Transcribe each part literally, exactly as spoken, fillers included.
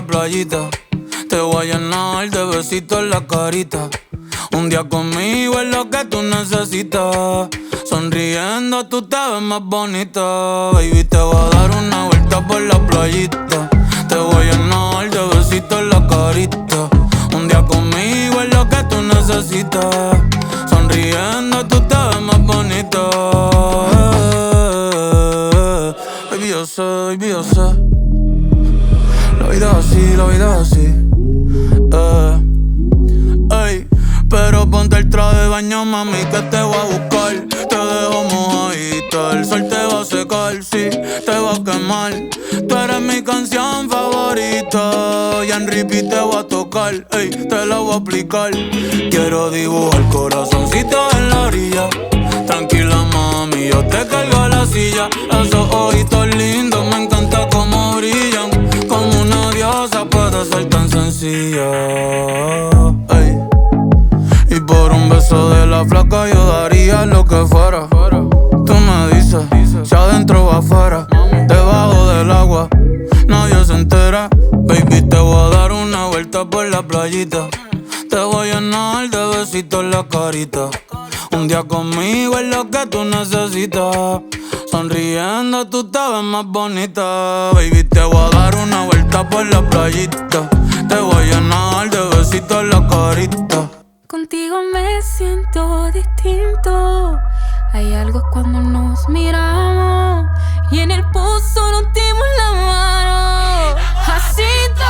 la playita. Te voy a llenar de besitos en la carita. Un día conmigo es lo que tú necesitas. Sonriendo tú te ves más bonita. Baby, te voy a dar una vuelta por la playita. Te voy a llenar de besitos en la carita. Un día conmigo es lo que tú necesitas. Sonriendo tú te ves más bonita. Baby, yo sé, baby, yo sé. La vida es así, la vida es así. Eh, ey, pero ponte el traje de baño, mami, que te voy a buscar. Te dejo mojadita, el sol te va a secar, sí, te va a quemar. Tú eres mi canción favorita y en repeat te voy a tocar, ey, te la voy a aplicar. Quiero dibujar corazoncitos en la orilla. Tranquila, mami, yo te cargo a la silla. Esos ojitos lindos, me encanta cómo brillan. Como una diosa puede ser tan sencilla, ey. Y por un beso de la flaca yo daría lo que fuera. Tú me dices, si adentro o afuera, debajo del agua, nadie se entera. Baby, te voy a dar una vuelta por la playita. Te voy a llenar de besitos en la carita. Un día conmigo es lo que tú necesitas. Sonriendo tú te ves más bonita. Baby, te voy a dar una vuelta por la playita. Te voy a llenar de besitos en la carita. Contigo me siento distinto. Hay algo cuando nos miramos y en el pozo nos dimos la mano. Así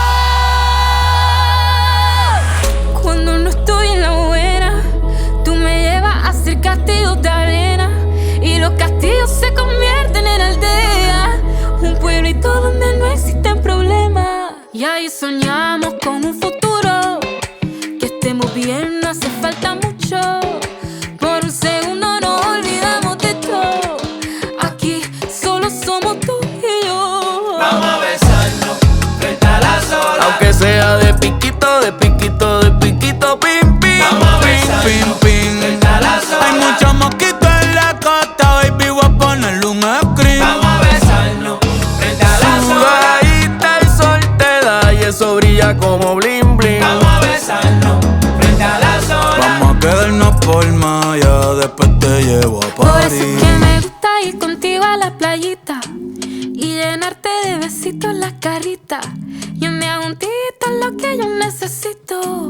todo. Cuando no estoy en la buena, tú me llevas a hacer castillos de arena y los castillos se convierten en aldeas. Un pueblito donde no existen problemas. Y ahí soñamos con un futuro. Que estemos bien, no hace falta mucho. Por un segundo nos olvidamos de todo. Aquí solo somos tú y yo. Vamos a besarnos frente a la sola. Aunque sea de piquito, de piquito, de piquito, pim, pim. Vamos a besarnos pim, pim. frente a la sola. Hay muchos mosquitos en la costa, baby, voy a ponerle un screen. Vamos a besarnos frente a la sola. Sudadita el sol te da y eso brilla como bling, bling. Vamos a besarnos frente a la sola. Vamos a quedarnos por Maya, después te llevo a Por eso París. es que me gusta ir contigo a la playita y llenarte de besitos la carita. Y me hago un tito lo que yo necesito.